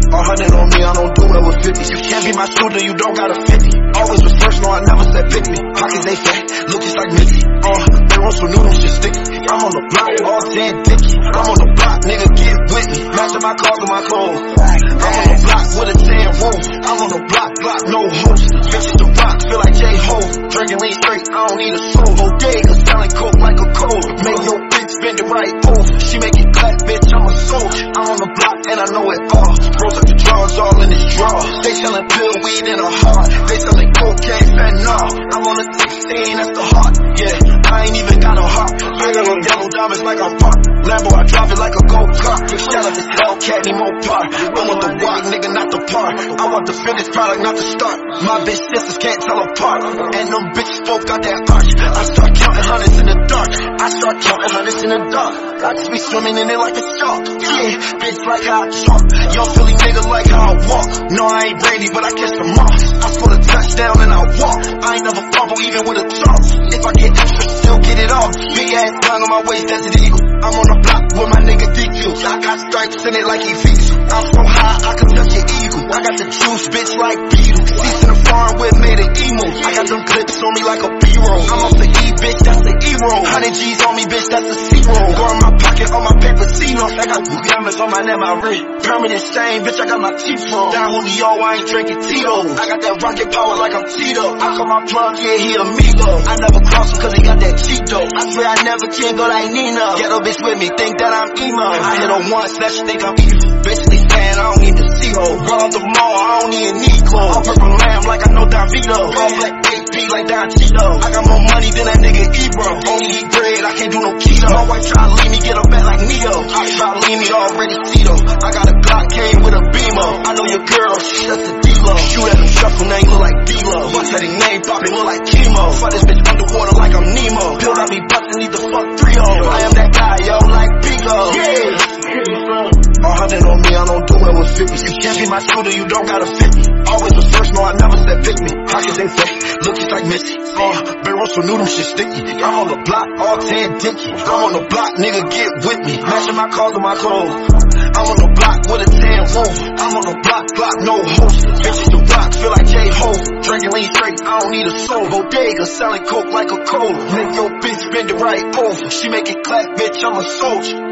100 on me, I don't do it with 50. You can't be my shooter, you don't got a 50. Always was first, no, I never said pick me. Pockets, they fat, look just like Mickey. They want some noodles, shit sticky. I'm on the block, all 10 dicky. I'm on the block, nigga, get with me. Matching my cars with my clothes. I'm on the block with a 10 room. I'm on the block, no host. Bitches the rock, feel like J-Ho. Drinking lean straight, I don't need a soul. Bodega, selling coke like a cold. Make your bitch bend it right over. She make it clap, bitch, I'm a soldier. I'm on the block and I know it all. Rolls up the drawers all in this drawer. They selling pill weed in a heart. They selling cocaine, fentanyl. I'm on the 16, that's the heart. Yeah, I ain't even got a heart. I got them yellow diamonds like I'm parked. Lambo, I drive it like a go-kart. Shout out to Hellcat, need more part. I want the rock, nigga, not the part. I want the finished product, not the start. My bitch sisters can't tell apart. And them bitches both got that arch. I start counting hundreds in the dark. I start counting hundreds in the dark. I just be swimming in it like a shark. Yeah, bitch like how I talk. Young Philly nigga like how I walk. No, I ain't Brady, but I catch the moss. I score a touchdown and I walk. I ain't never fumble even with a toss. If I get extra, still get it off. Big ass tongue on my waist, that's an eagle. I'm on the block with my nigga DQ. I got stripes in it like he feeds. I'm so high, I can touch your eagle. I got the juice, bitch, like Beetle. Seats in the farm with made an emo. I got them clips on me like a B-roll. I'm off the E, bitch, that's the E-roll. 100 G's on me, bitch, that's a C-roll. Go in my pocket, on my paper, C-notes. I got diamonds on my neck, my ring. Permanent stain, bitch, I got my teeth full. Down Julio, I ain't drinking Tito's. I got that rocket power like I'm Tito. I call my plug, yeah, he amigo. I never cross him cause he got that Cheeto. I swear I never can go like Nino. Get a bitch with me, think that I'm emo. I hit her once, that she think I'm evil. Bitch, they saying I don't need the zero. Run off the mall, I don't need need clothes. I'm purple lamb like I know Don Vito. All black AP like Don Cheeto. I got more money than that nigga Ebro. Only eat bread, I can't do no keto. My wife try to leave me, get her back like Neo. I try to leave me already Tito. I got a Glock, came with a Beamo. I know your girl, she that's the D-Lo. Shoot at him, shuffle, name look like D-Lo. Bust at his name, poppin' look like chemo. Fight this bitch underwater like I'm Nemo. Bill got me bustin', need the fuck 3-0. I am that guy, yo, like Pico. Yeah. 100 on me, I don't do it with 50. You can't be my shooter, you don't got a 50. Always was first, no, I never said pick me. Pockets, they fat, look just like Missy. Been roast some noodles, shit sticky. I'm on the block, all 10 dicky. I'm on the block, nigga, get with me. Matching my cars with my clothes. I'm on the block with a 10 room. I'm on the block, no host. Bitches the rock, feel like J-Ho. Drinking lean straight, I don't need a soul. Bodega, selling coke like a cola. Make your bitch bend it right over. She make it clap, bitch, I'm a soldier.